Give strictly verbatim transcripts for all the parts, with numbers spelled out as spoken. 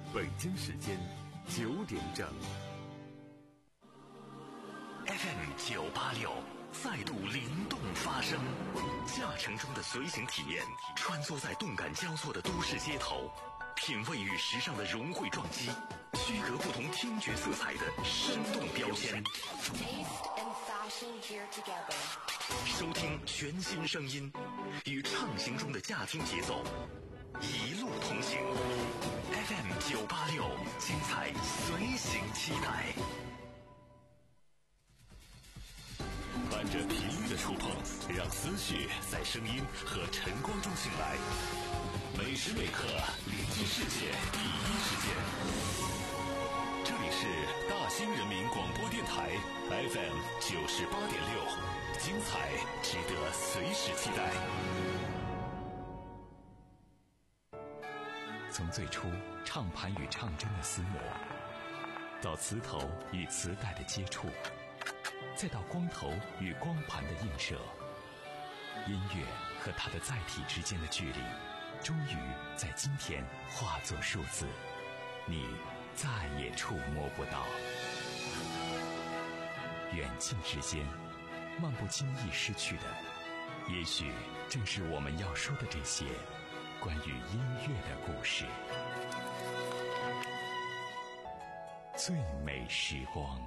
北京时间九点整。 F M 九八六再度灵动发声，驾乘中的随行体验，穿梭在动感交错的都市街头，品味与时尚的融汇撞击，区隔不同听觉色彩的生动标签。收听全新声音，与畅行中的驾听节奏，一路同行。F M 九八六，精彩随行期待。伴着频率的触碰，让思绪在声音和晨光中醒来。每时每刻连接世界第一时间。这里是大兴人民广播电台 F M 九十八点六，精彩值得随时期待。从最初唱盘与唱针的厮磨，到磁头与磁带的接触，再到光头与光盘的映射，音乐和它的载体之间的距离，终于在今天化作数字，你再也触摸不到。远近之间，漫不经意失去的，也许正是我们要说的这些关于音乐的故事。最美时光。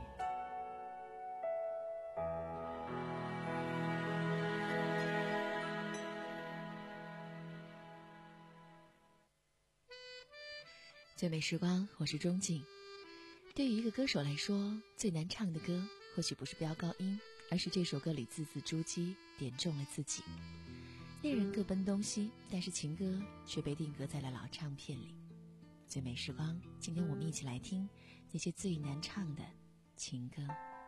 最美时光，我是钟静。对于一个歌手来说，最难唱的歌或许不是飙高音，而是这首歌里字字珠玑，点中了自己。恋人各奔东西，但是情歌却被定格在了老唱片里。最美时光，今天我们一起来听那些最难唱的情歌。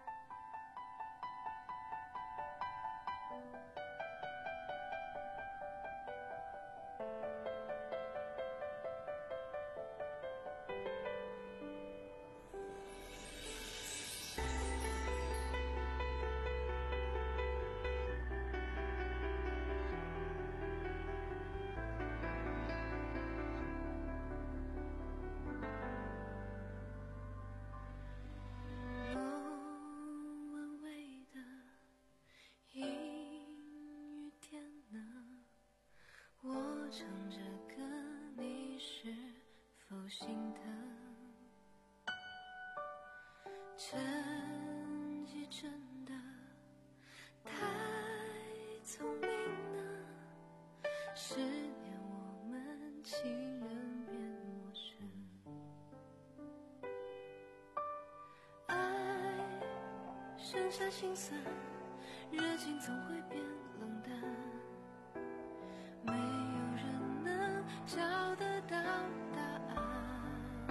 剩下心酸，热情总会变冷淡，没有人能找得到答案。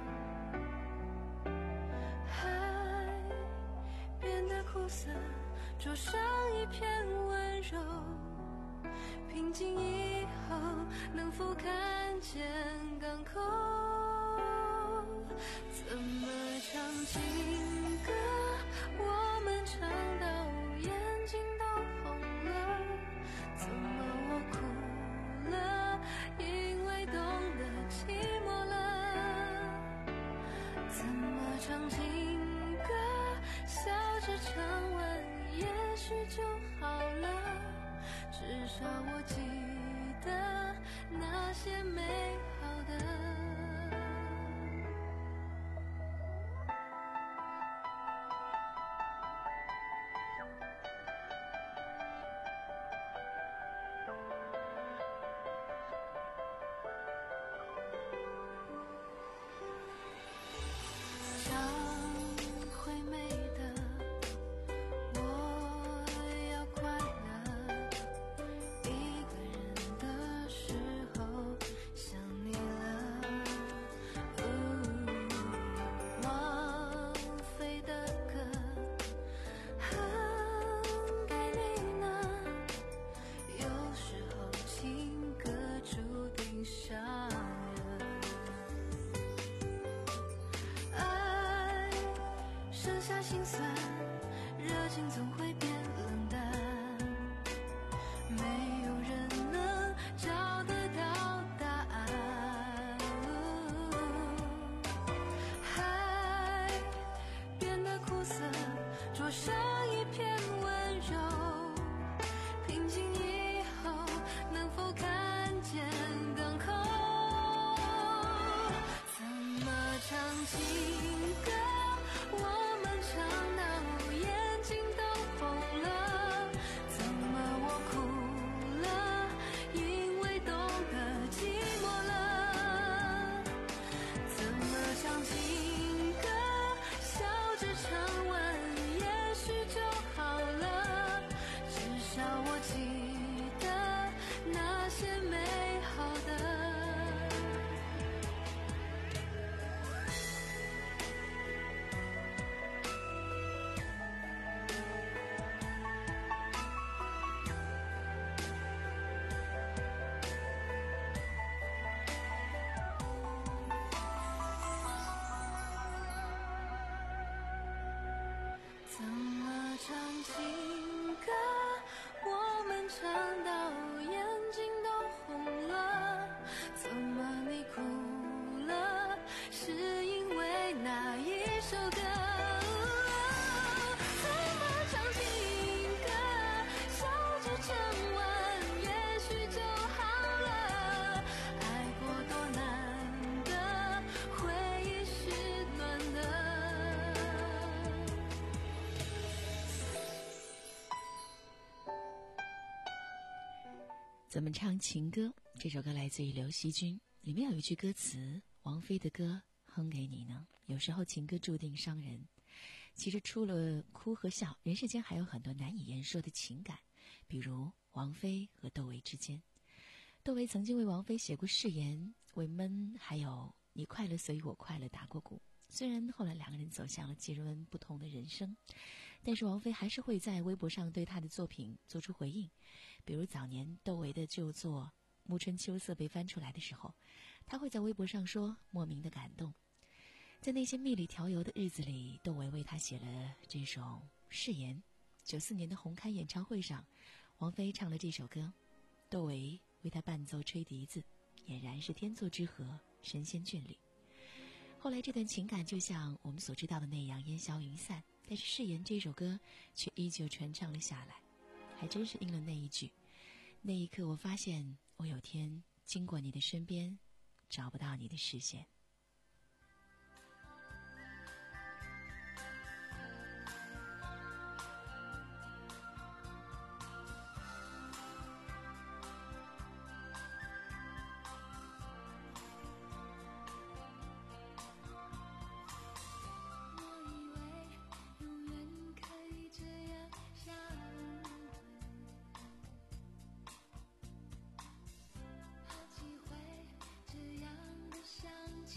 海变得苦涩，灼伤一片温柔，平静以后能否看见港口？怎么唱情歌，我们唱到眼睛都红了，怎么我哭了，因为懂得寂寞了。怎么唱情歌，笑着唱完也许就好了，至少我记得那些美好的。 怎么唱情歌？这首歌来自于刘惜君，里面有一句歌词：王菲的歌哼给你呢。有时候情歌注定伤人。其实除了哭和笑，人世间还有很多难以言说的情感，比如王菲和窦唯之间。窦唯曾经为王菲写过誓言，为闷还有你快乐所以我快乐打过鼓。虽然后来两个人走向了截然不同的人生，但是王菲还是会在微博上对他的作品做出回应。比如早年窦唯的旧作《暮春秋色》被翻出来的时候，他会在微博上说莫名的感动。在那些蜜里调油的日子里，窦唯为他写了这首《誓言》。九四年的红磡演唱会上，王菲唱了这首歌，窦唯为他伴奏吹笛子，俨然是天作之合，神仙眷侣。后来这段情感就像我们所知道的那样烟消云散，但是《誓言》这首歌却依旧传唱了下来，还真是应了那一句：那一刻我发现我有天经过你的身边，找不到你的视线。 好几回这样的相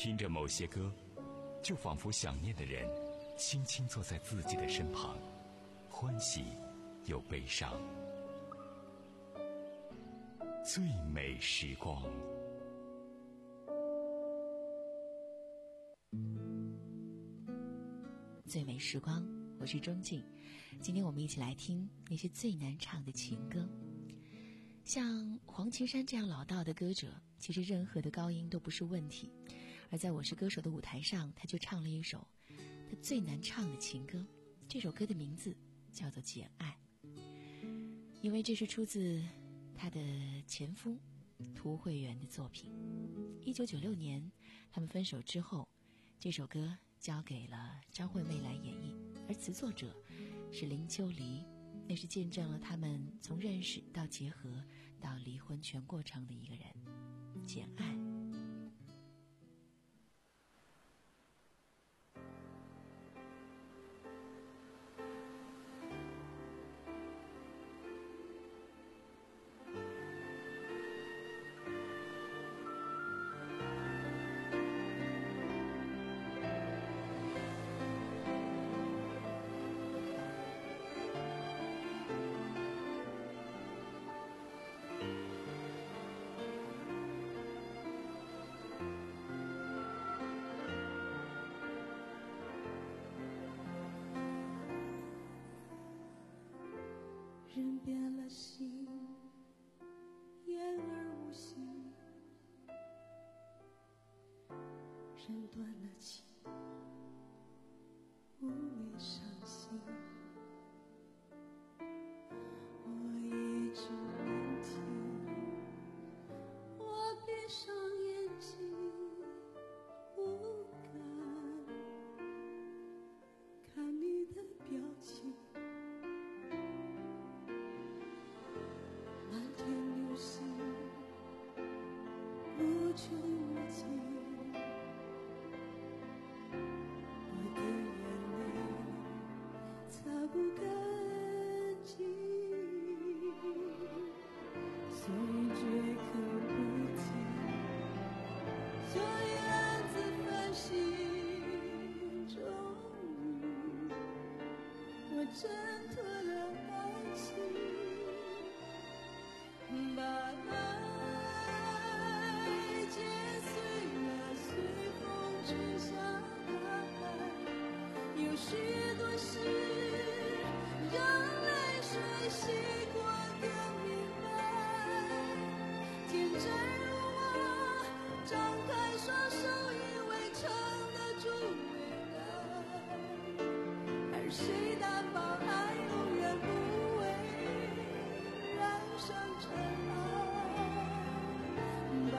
听着某些歌，就仿佛想念的人轻轻坐在自己的身旁，欢喜又悲伤。最美时光。 最美时光，我是钟静。今天我们一起来听那些最难唱的情歌。像黄绮珊这样老道的歌者，其实任何的高音都不是问题。而在我是歌手的舞台上，他就唱了一首他最难唱的情歌。这首歌的名字叫做《简爱》，因为这是出自他的前夫涂慧源的作品。一九九六年他们分手之后，这首歌交给了张惠妹来演绎，而词作者是林秋离，那是见证了他们从认识到结合到离婚全过程的一个人。简爱。 人变了心，言而无信，人断了情，无谓伤心。我一直聆听，我闭上眼睛，不敢看你的表情。无穷无尽，我的眼泪擦不干净，所以绝口不提，所以暗自反省。终于，我挣脱了爱情，把爱剪碎了，随风吹向大海。有许多事让泪水洗过更明白。天真如我，张开双手以为撑得住未来。而谁担保爱永远不会染上尘埃？把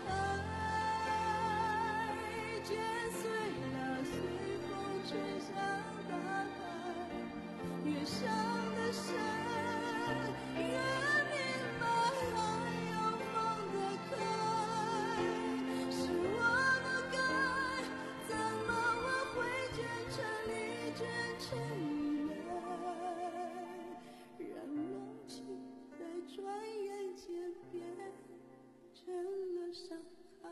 爱剪碎了，随风吹向大海。越想得深，越明白爱要放得开。是我的该，怎么我会卷成你卷成依赖，让冷情在转眼间变成了伤害。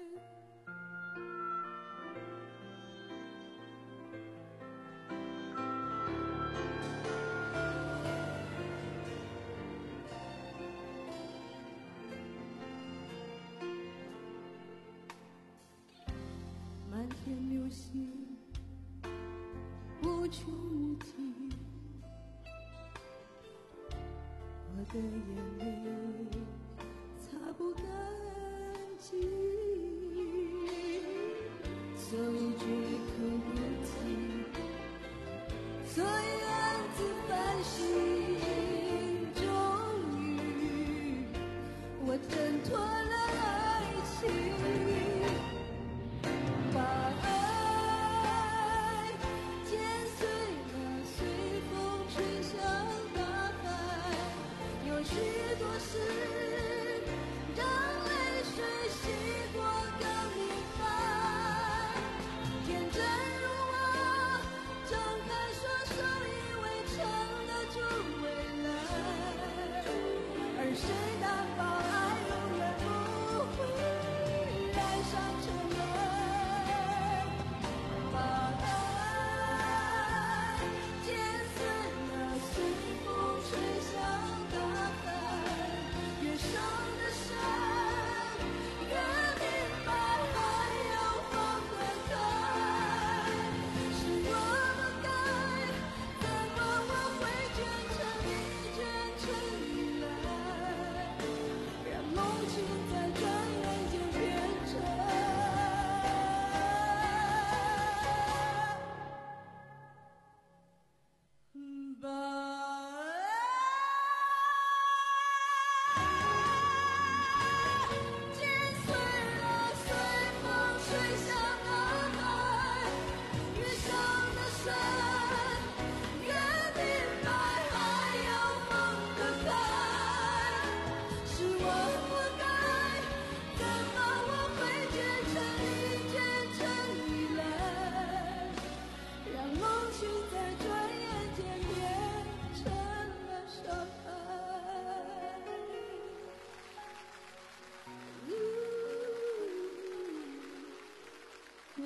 满天流星，无穷无尽，我的眼泪擦不干净，所以绝口不提，所以暗自反省。终于，我挣脱了爱情。把爱剪碎了，随风吹向大海。有许多事让泪水洗过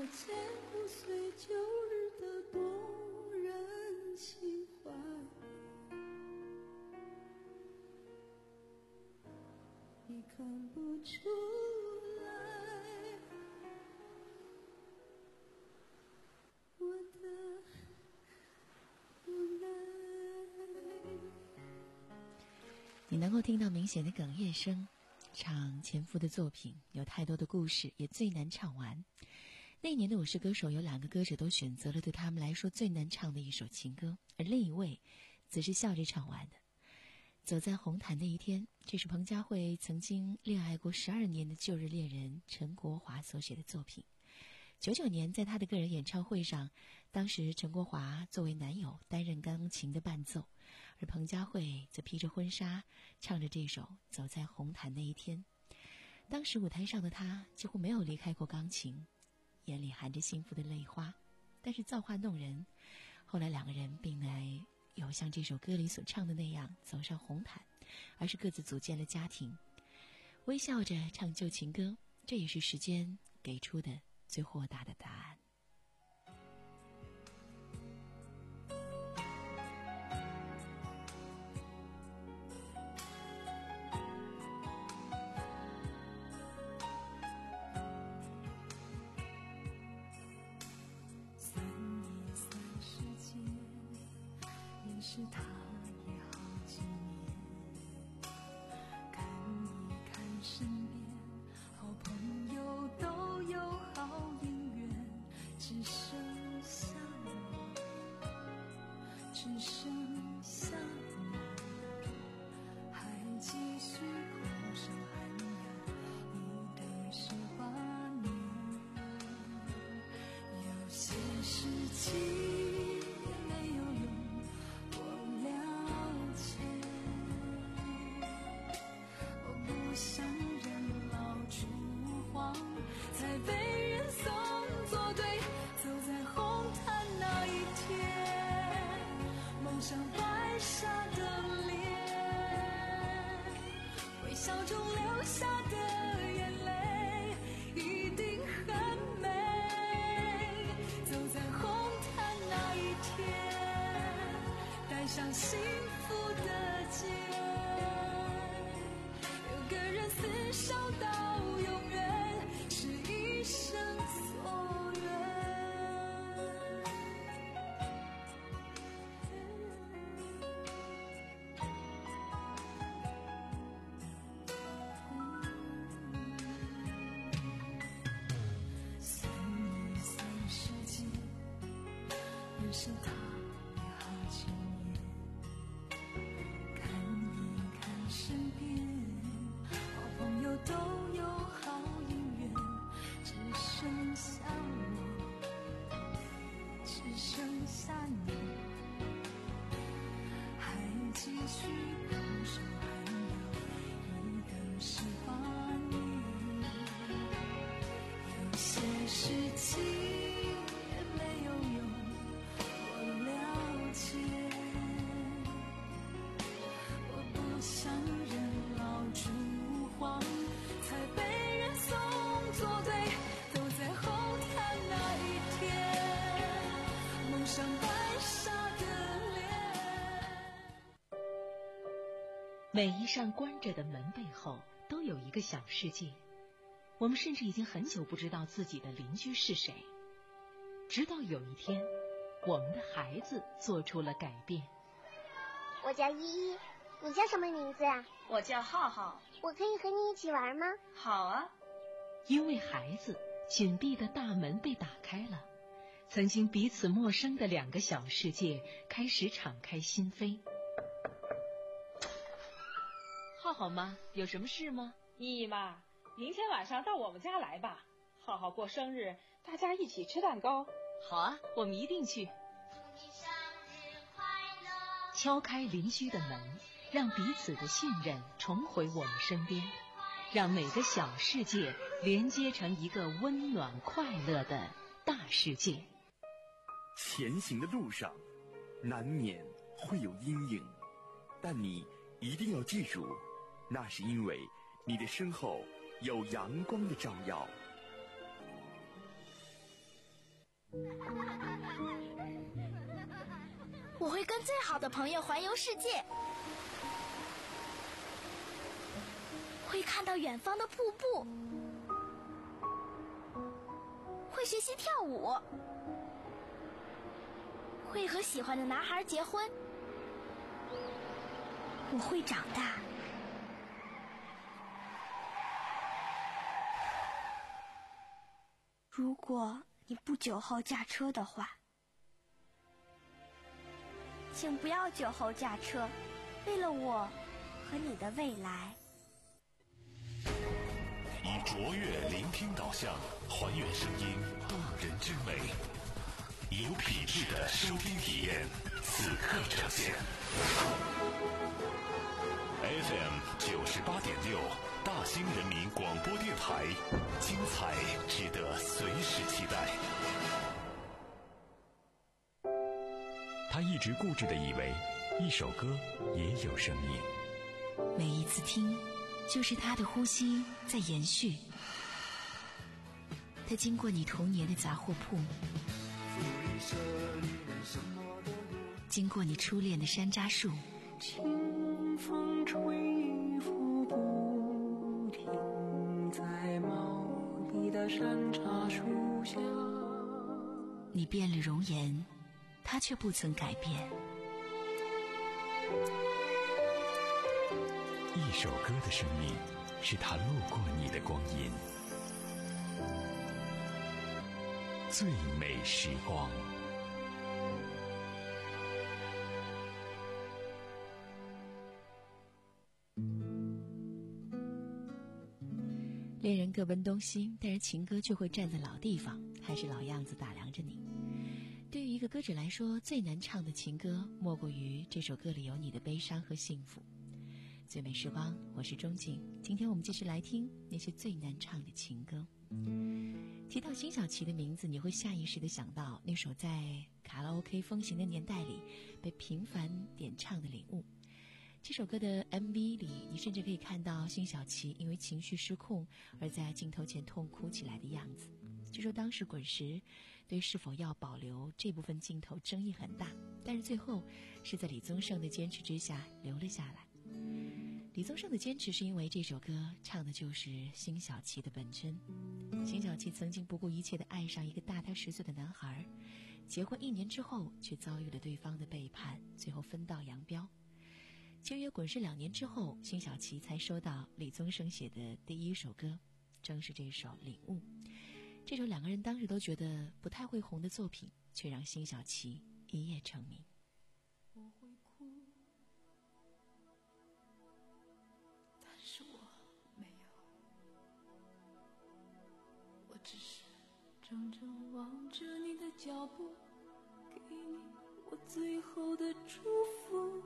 那千古岁旧日的动人情怀。你看不出来，我的无奈。 你能够听到明显的哽咽声，唱前夫的作品有太多的故事，也最难唱完。那年的我是歌手，有两个歌者都选择了对他们来说最难唱的一首情歌，而另一位则是笑着唱完的。走在红毯那一天，这是彭佳慧曾经恋爱过十二年的旧日恋人陈国华所写的作品。九九年在他的个人演唱会上，当时陈国华作为男友担任钢琴的伴奏，而彭佳慧则披着婚纱唱着这首《走在红毯那一天》。当时舞台上的他几乎没有离开过钢琴，眼里含着幸福的泪花，但是造化弄人，后来两个人并没有像这首歌里所唱的那样走上红毯，而是各自组建了家庭，微笑着唱旧情歌，这也是时间给出的最豁达的答案。 算一算时间，认识他也好几年，看一看身边好朋友都有好姻缘，只剩下我，只剩下你，还继续苦守寒窑，你等十八年。有些事情没有用，我了解，我不想人老珠黄，才被人送作对。走在红毯那一天，蒙上白纱的脸，微笑中流下的眼泪一定很美。走在红毯那一天，带上幸福的结，有个人厮守到永远，是一生所愿。算一算时间，认识他也好几年，看一看身边好朋友都有好姻缘，只剩下我，只剩下你，还继续苦守寒窑，一等十八年。有些事情也没有用，我了解，我不想人老珠黄，才被人送作对。走在红毯那一天，蒙上白纱的脸。 每一扇关着的门背后都有一个小世界，我们甚至已经很久不知道自己的邻居是谁，直到有一天，我们的孩子做出了改变。 我叫依依，你叫什么名字啊？ 我叫浩浩。 我可以和你一起玩吗？ 好啊。 因为孩子，紧闭的大门被打开了，曾经彼此陌生的两个小世界开始敞开心扉。浩浩妈，有什么事吗？ 依依妈，明天晚上到我们家来吧，浩浩过生日，大家一起吃蛋糕。 好啊，我们一定去。敲开邻居的门，让彼此的信任重回我们身边，让每个小世界连接成一个温暖快乐的大世界。 前行的路上难免会有阴影，但你一定要记住，那是因为你的身后有阳光的照耀。 我会跟最好的朋友环游世界，会看到远方的瀑布，会学习跳舞，会和喜欢的男孩结婚。我会长大。如果你不酒后驾车的话，请不要酒后驾车，为了我和你的未来。 以卓越聆听导向，还原声音动人之美，有品质的收听体验，此刻呈现。F M 九十八点六，大兴人民广播电台，精彩值得随时期待。 他一直固执地以为，一首歌也有生命。 每一次听，就是他的呼吸在延续。他经过你童年的杂货铺，经过你初恋的山楂树， 清风吹拂不停，在茂密的山楂树下。 你变了容颜，他却不曾改变。 一首歌的生命，是他路过你的光阴。最美时光。 恋人各奔东西，但是情歌却会站在老地方，还是老样子打量着你。对于一个歌者来说，最难唱的情歌，莫过于这首歌里有你的悲伤和幸福。最美时光，我是钟静，今天我们继续来听那些最难唱的情歌。提到辛晓琪的名字，你会下意识地想到那首在卡拉 OK 风行的年代里被频繁点唱的《领悟》。这首歌的 M V 里，你甚至可以看到辛晓琪因为情绪失控而在镜头前痛哭起来的样子。据说当时滚石对是否要保留这部分镜头争议很大，但是最后是在李宗盛的坚持之下留了下来。李宗盛的坚持是因为这首歌唱的就是辛晓琪的本真。辛晓琪曾经不顾一切地爱上一个大他十岁的男孩，结婚一年之后却遭遇了对方的背叛，最后分道扬镳。签约滚石两年之后，辛晓琪才收到李宗盛写的第一首歌，正是这首《领悟》。这首两个人当时都觉得不太会红的作品，却让辛晓琪一夜成名。 我会哭，但是我没有，我只是怔怔望着你的脚步，给你我最后的祝福。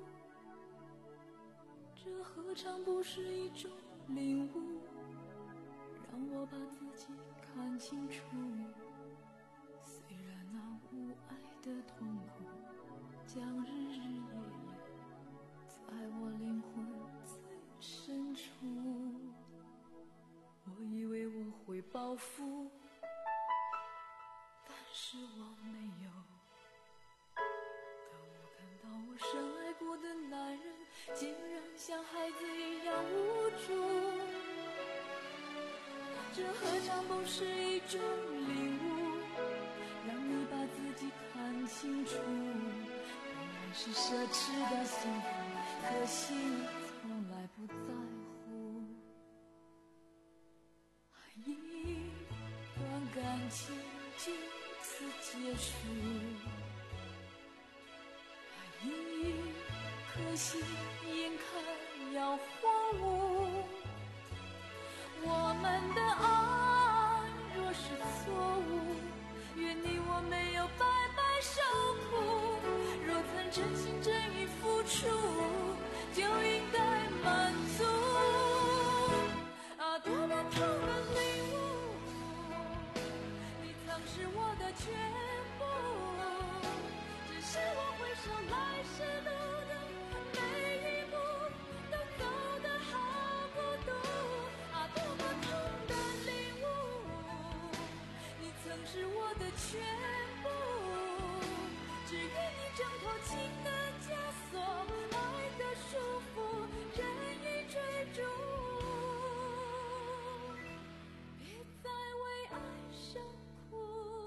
这何尝不是一种领悟，让我把自己看清楚。虽然那无爱的痛苦将日日夜夜在我灵魂最深处，我以为我会报复，但是我没有。当我看到我深爱过的男人竟然像孩子一样无助，这何尝不是一种领悟，让你把自己看清楚。本来是奢侈的幸福，可惜你从来不在乎。一段感情就此结束，一颗心眼看要荒芜。我们的爱若是错误，愿你我没有白白受苦。若曾真心真意付出，就应该满足。啊，多么痛的领悟，你曾是我的全部，只是我回首来时路的每一步都走得好孤独。啊，多么痛的领悟，你曾是我的全部， 只愿你挣脱情的枷锁，爱的束缚，任意追逐，别再为爱受苦。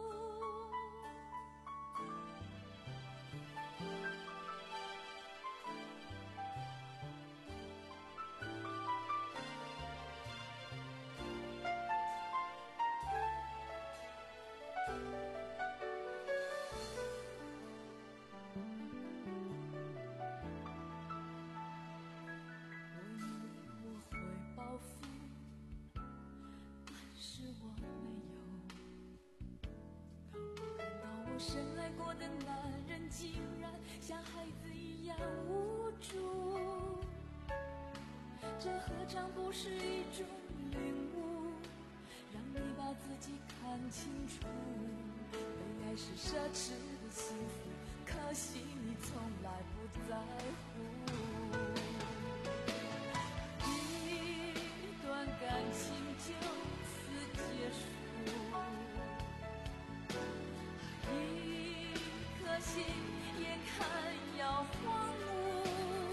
深爱过的男人竟然像孩子一样无助，这何尝不是一种领悟，让你把自己看清楚。被爱是奢侈的幸福，可惜你从来不在乎。一段感情就此结束，心眼看要荒芜，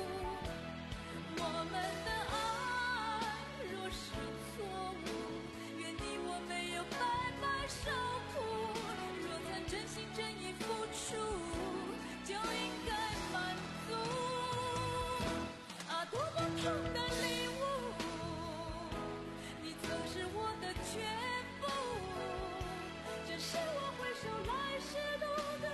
我们的爱若是错误，愿你我没有白白受苦。若曾真心真意付出，就应该满足。啊，多么痛的领悟，你曾是我的全部，只是我回首来时路的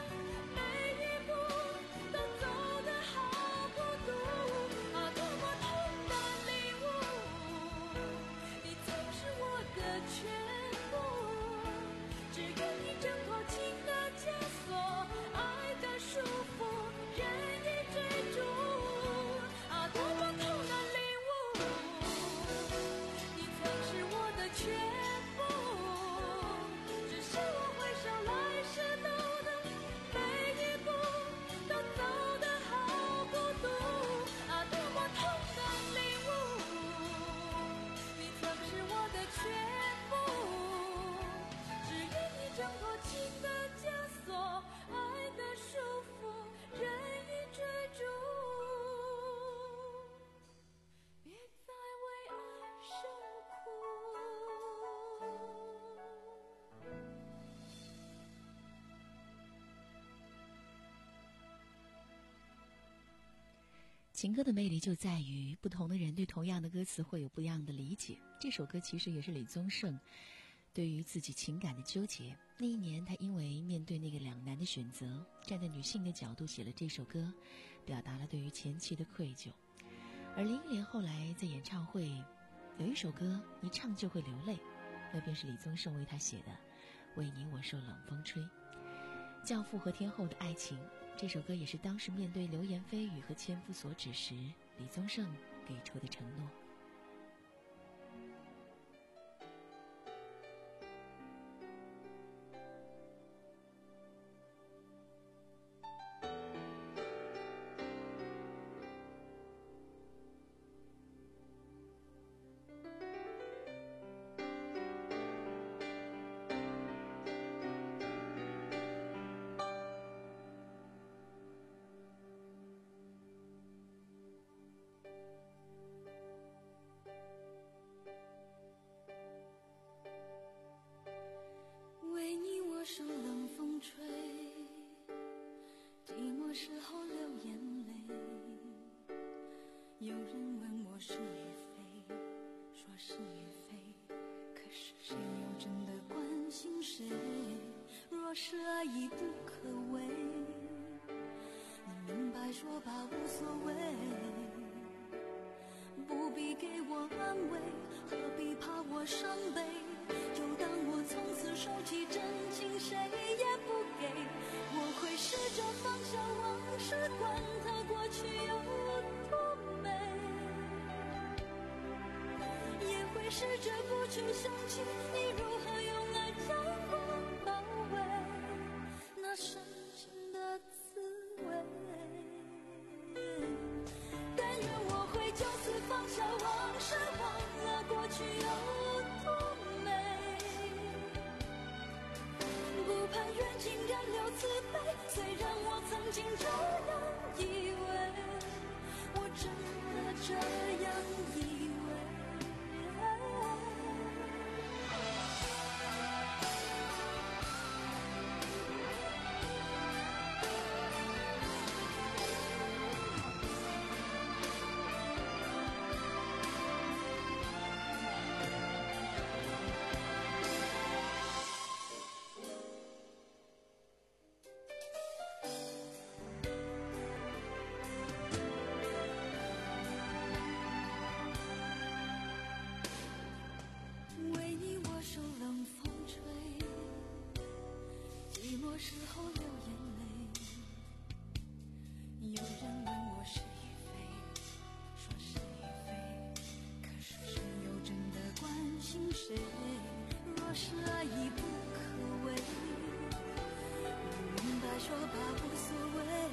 情歌的魅力就在于不同的人对同样的歌词会有不一样的理解。这首歌其实也是李宗盛对于自己情感的纠结。那一年他因为面对那个两难的选择，站在女性的角度写了这首歌，表达了对于前妻的愧疚。而林忆莲后来在演唱会有一首歌一唱就会流泪，那便是李宗盛为他写的《为你我受冷风吹》。教父和天后的爱情，这首歌也是当时面对流言蜚语和千夫所指时，李宗盛给出的承诺。 受冷风吹，寂寞时候流眼泪。有人问我是与非，说是与非，可是谁又真的关心谁？若是爱已不可为，你明白说吧，无所谓，不必给我安慰，何必怕我伤悲？就当我从此收起真情，谁也不给。我会试着放下往事，管它过去有多美，也会试着不去想起你如何用爱将我包围，那深情的滋味。但愿我会就此放下往事，忘了过去有多美，不盼缘尽燃留慈悲， 虽然我曾经这样以为，我真的这样以为。为你我受冷风吹，寂寞时候流眼泪。有人问我是与非，说是与非，可是谁又真的关心谁？若是爱已不可为，明白说吧无所谓，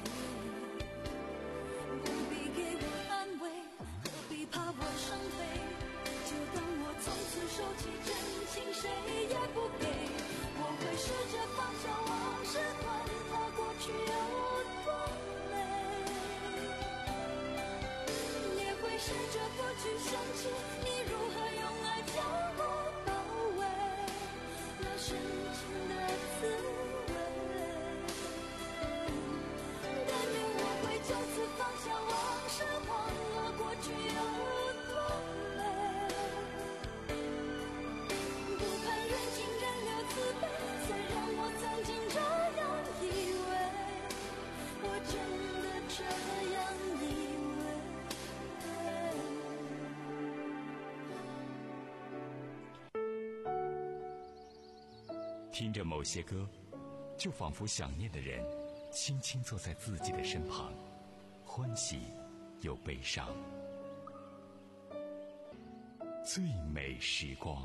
不必给我安慰，何必怕我伤悲？就当我从此收起真情，谁也不给。我会试着放下往事，管它过去有多美，也会试着不去想起你如何用爱将我包围，那深情的滋味。但愿我会就此放下往事，忘了过去有多美。不盼缘尽人留慈悲，虽然我曾经这样以为，我真的这样以为。听着某些歌，就仿佛想念的人轻轻坐在自己的身旁，欢喜又悲伤。最美时光，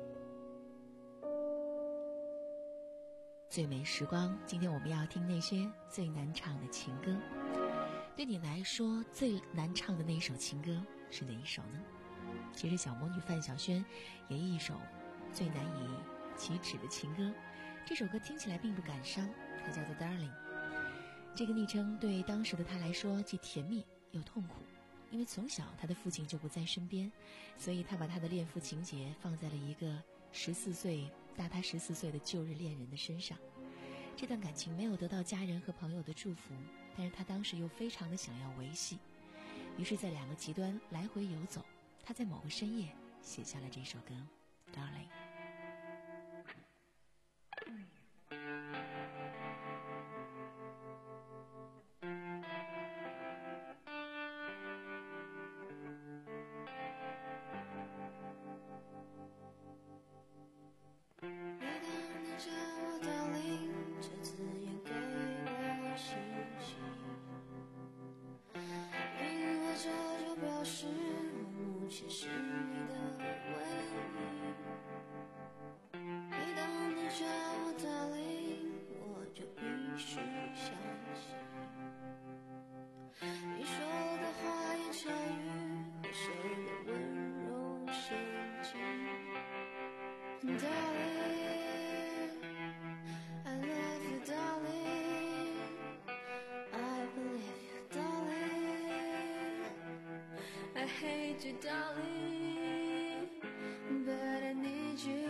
最美时光，今天我们要听那些最难唱的情歌。对你来说，最难唱的那首情歌是哪一首呢？其实小魔女范晓萱也一首最难以启齿的情歌，这首歌听起来并不感伤，它叫做 Darling。 这个昵称对当时的她来说既甜蜜又痛苦，因为从小她的父亲就不在身边，所以她把她的恋父情节放在了一个十四岁大她十四岁的旧日恋人的身上。这段感情没有得到家人和朋友的祝福，但是她当时又非常的想要维系，于是在两个极端来回游走，她在某个深夜写下了这首歌 Darling。 I hate you, darling, but I need you.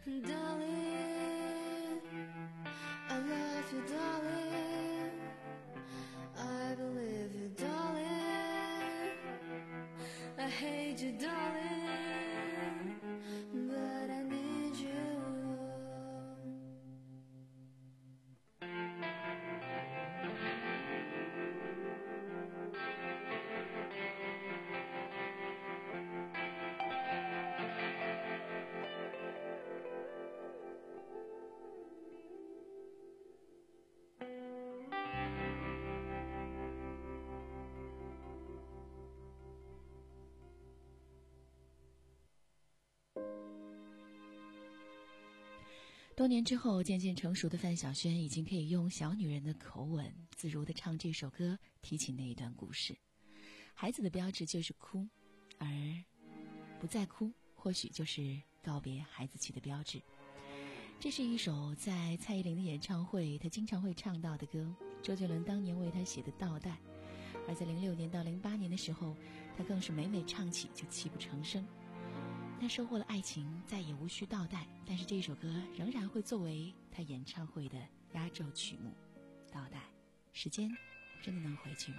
Darling, I love you, darling. I believe you, darling. I hate you, darling, but I need you. 多年之后，渐渐成熟的范晓萱已经可以用小女人的口吻，自如地唱这首歌，提起那一段故事。孩子的标志就是哭，而不再哭，或许就是告别孩子气的标志。这是一首在蔡依林的演唱会她经常会唱到的歌，周杰伦当年为她写的倒带，而在零六年到零八年的时候，她更是每每唱起就泣不成声。他收获了爱情，再也无需倒带，但是这首歌仍然会作为他演唱会的压轴曲目。倒带，时间真的能回去吗？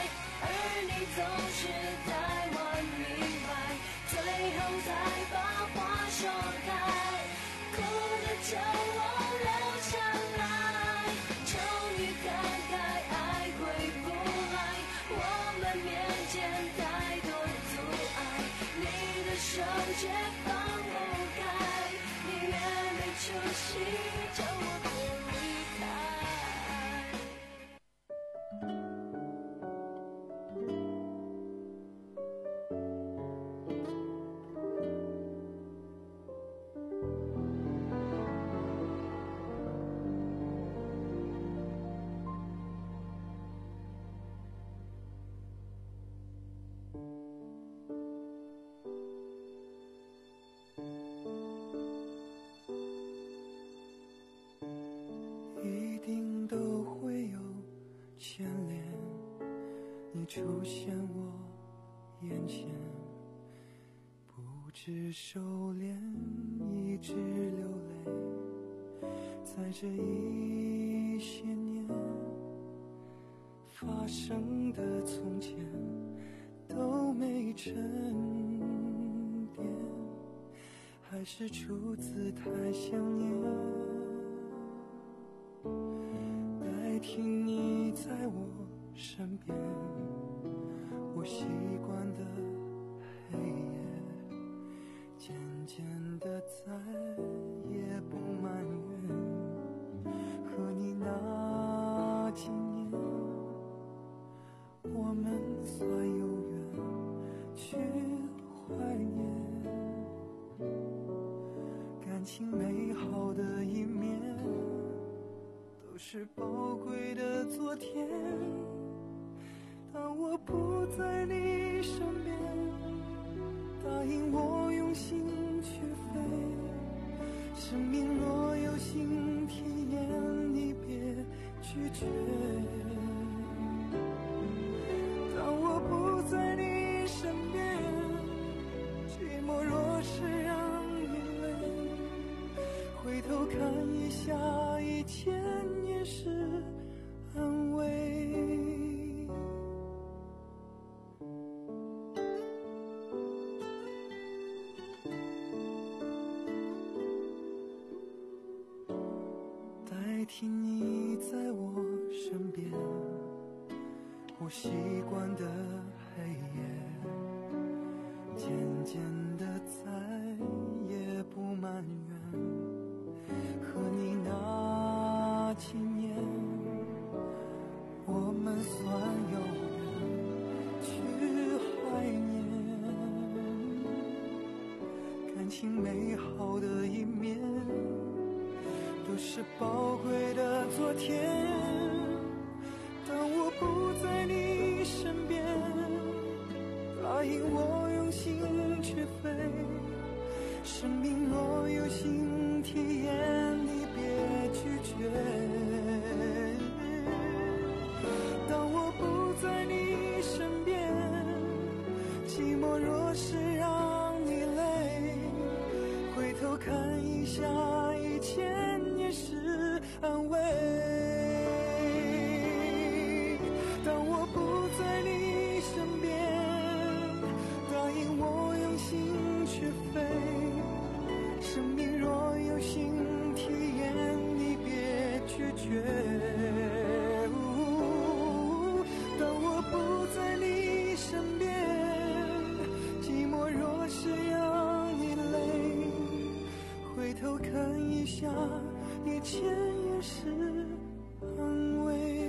总是太晚明白，最后才把叫我留下来，终于看开，爱回不来，我们面前太多阻碍，你的手却放不开，宁愿没出息，叫我别离开。 一定都会有牵连，你出现我眼前，不知收敛，一直流泪，在这一些年发生的从前都没沉淀，还是出自太想念，代替你在我身边，我习惯的黑夜，渐渐的再也不埋怨，和你那几年，我们算有缘，去怀念感情美好的一面，都是宝贵的昨天。当我不在你身边，答应我用心去飞，生命若有新体验，你别拒绝。当我不在你身边，寂寞若是让你累，回头看一下，以前也是安慰。代替你在我身边，我习惯的黑夜，渐渐的再也不埋怨，和你那几年，我们算有缘，去怀念感情美好的一面，都是宝贵的昨天。当我不在你身边，答应我用心去飞，生命若有新体验，你别拒绝。当我不在你身边，寂寞若是让你累，回头看一下，以前也是安慰。当我不在你身边，答应我用心去飞，生命若有新体验，你别拒绝。当我不在你身边，寂寞若是让你累，回头看一下，以前也是安慰。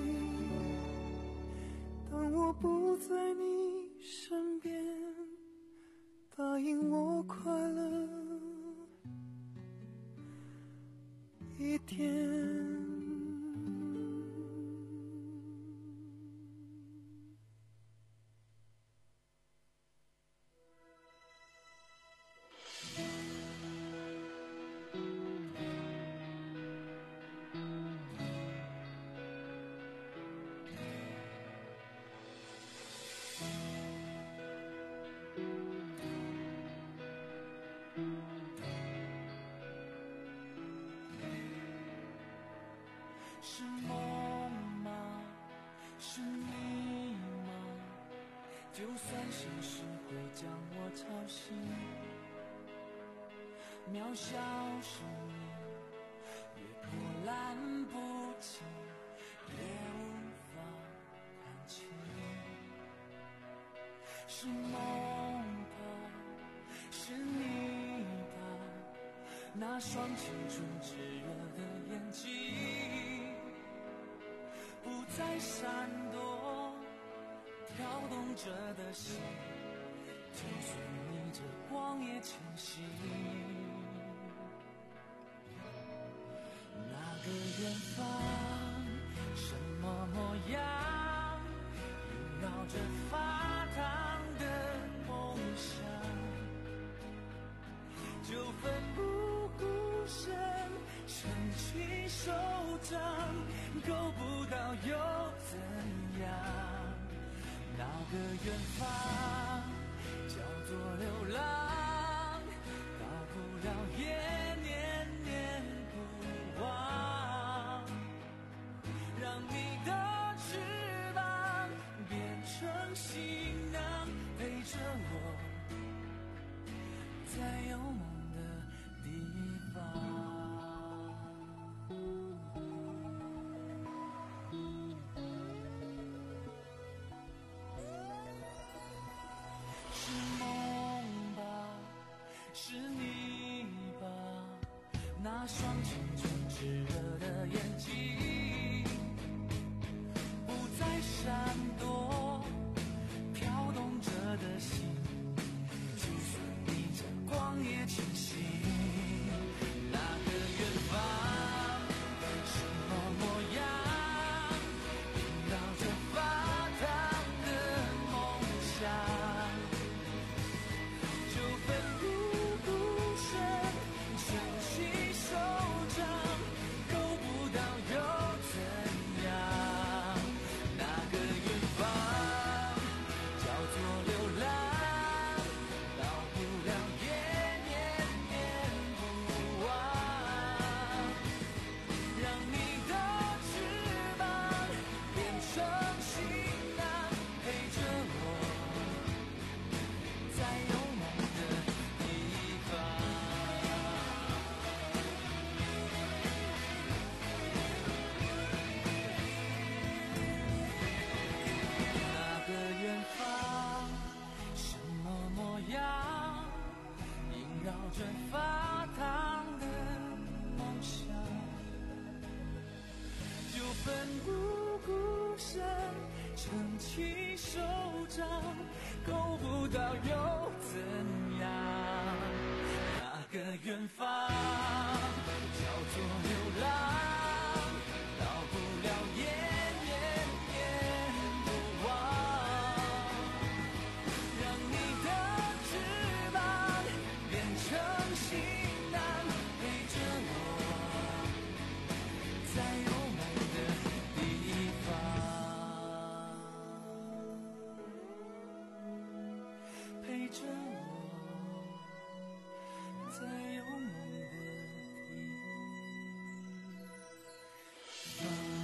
当我不在你身边，答应我快乐一点。是梦吗？是你吗？就算现实会将我吵醒，渺小是你， 那双青春炙热的眼睛，不再闪躲，跳动着的心，就算逆着光也前行。那个远方，什么模样，萦绕着发烫的梦想，就奋不顾身，撑起手掌，够不到又怎样？那个远方叫做流浪，到不了也念念不忘，让你的翅膀变成行囊，陪着我在有梦的地方。是梦吧，是你吧，那双青春炙热的眼睛，不再闪躲，飘动着的心，就算逆着光也前行。那个远方，什么模样，萦绕着发烫的梦想，就奋不顾身，撑起手掌，够不到又怎样？那个远方叫做流浪，到不了也念念不忘，让你的翅膀变成行囊，陪着我在有梦的地方。那个远方，什么模样，萦绕着发烫的梦想，就奋不顾身，撑起手掌，够不到又怎样？那个远方叫做流浪，到不了也念念不忘，让你的翅膀变成行囊，陪着我在有梦的地方，陪着我在有梦的地方。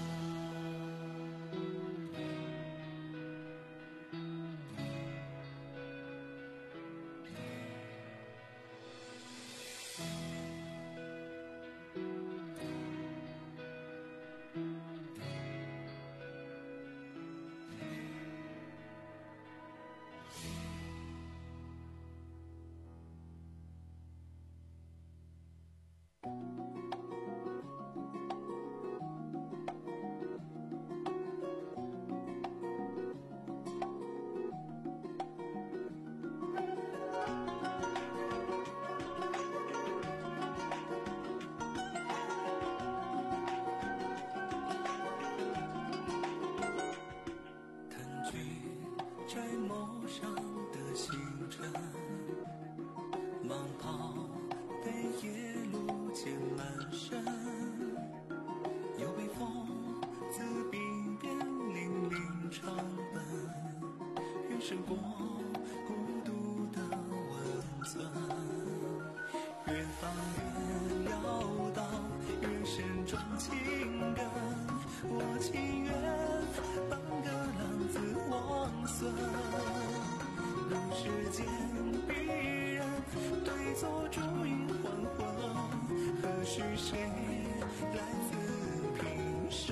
看去摘陌上的星辰，慢跑被夜路渐满身，有北风自鬓边凛凛长奔，远胜过孤独的温存，越放越潦倒，越深种情根，我情愿半个浪子枉孙，如世间逼人，对坐烛影黄昏，何须谁来自平生？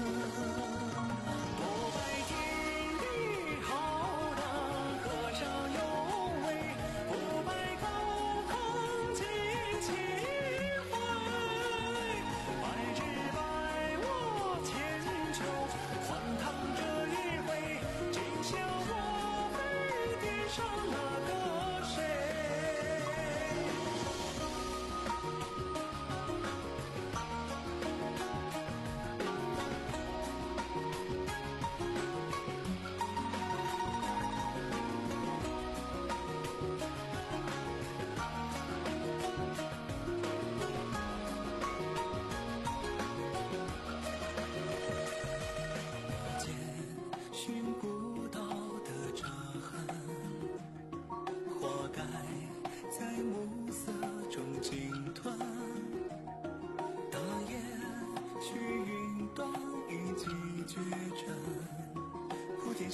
多拜天地浩荡，何尝有为？不拜高堂几起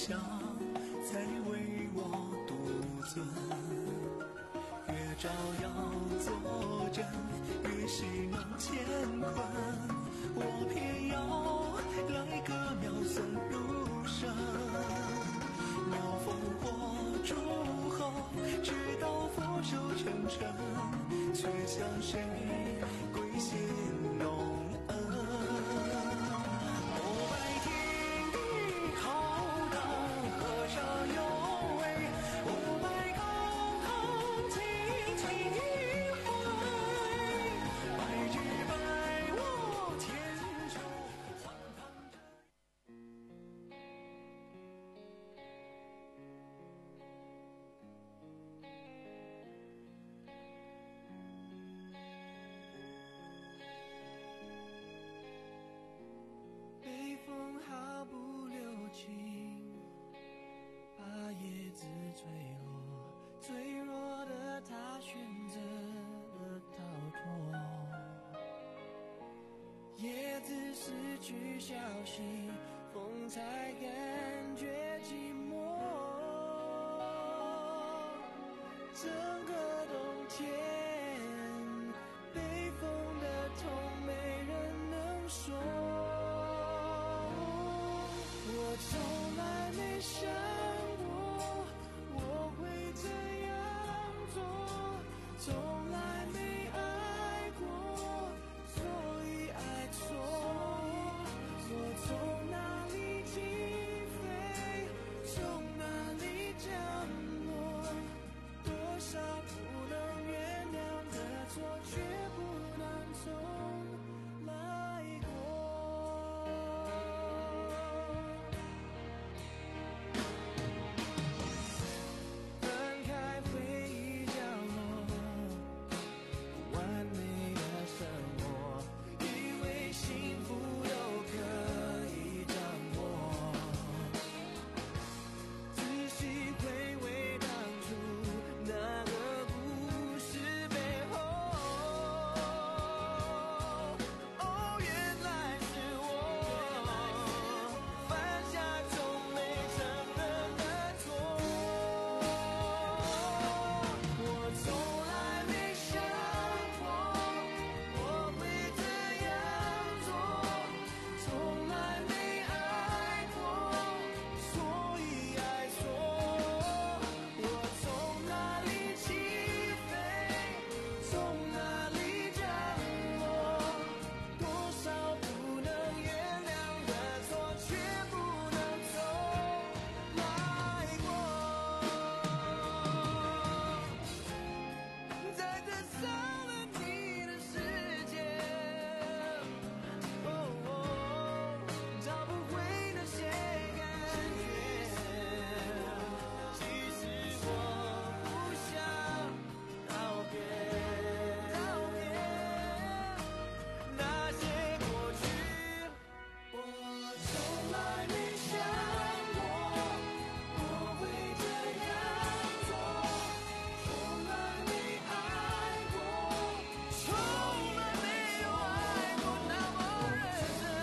想才为我独尊。越照耀作证，越是能乾坤。我偏要来个秒送入声，秒烽火烛后，直到俯首称臣，却向谁跪献隆恩？ 消息，风才感觉寂寞。整个冬天，北风的痛没人能说。我从来没想过我会这样做，从来没爱过，所以爱错。我从哪里起飞，从哪里降落，多少不能原谅的错，却不能重来过。翻开回忆角落，不完美的生活，以为幸福都可以掌握。仔细回味当初那个故事背后，哦，原来是我犯下从没承认的错。我从来没想过我会这样做，从来没爱过，所以爱错。我从哪里起飞，从哪里降落，多少不能原谅的错，却不能重来过。在这少了你的世界，找不回那些感觉。其实我不想告别，告别那些过去。我从来没想过我会这样做，从来没爱过，从来没有爱过那么认真。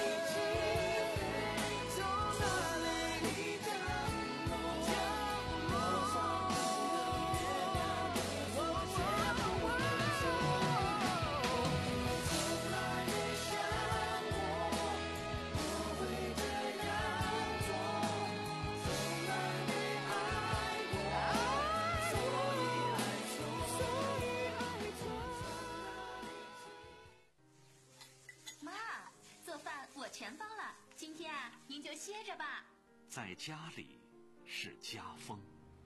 从哪里降落，降落，我从来没想过我会这样做，从来没爱过，所以爱错，所以爱错。 妈，做饭我全包了，今天啊，您就歇着吧。 在家里是家风，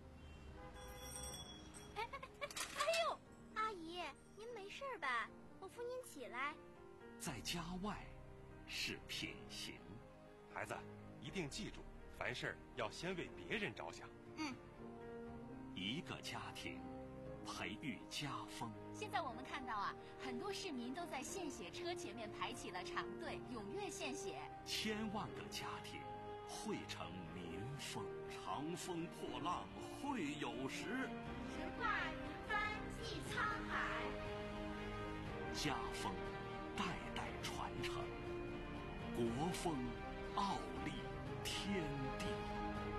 哎哎哎哎呦，阿姨，您没事吧？我扶您起来。 在家外是品行。 孩子，一定记住，凡事要先为别人着想。 嗯， 一个家庭培育家风。 现在我们看到啊，很多市民都在献血车前面排起了长队，踊跃献血。 千万个家庭汇成民风，长风破浪会有时。 直挂云帆济沧海。 家风代代传承，国风傲立天地。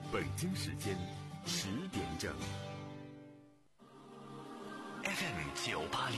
北京时间十点整。 F M 九八零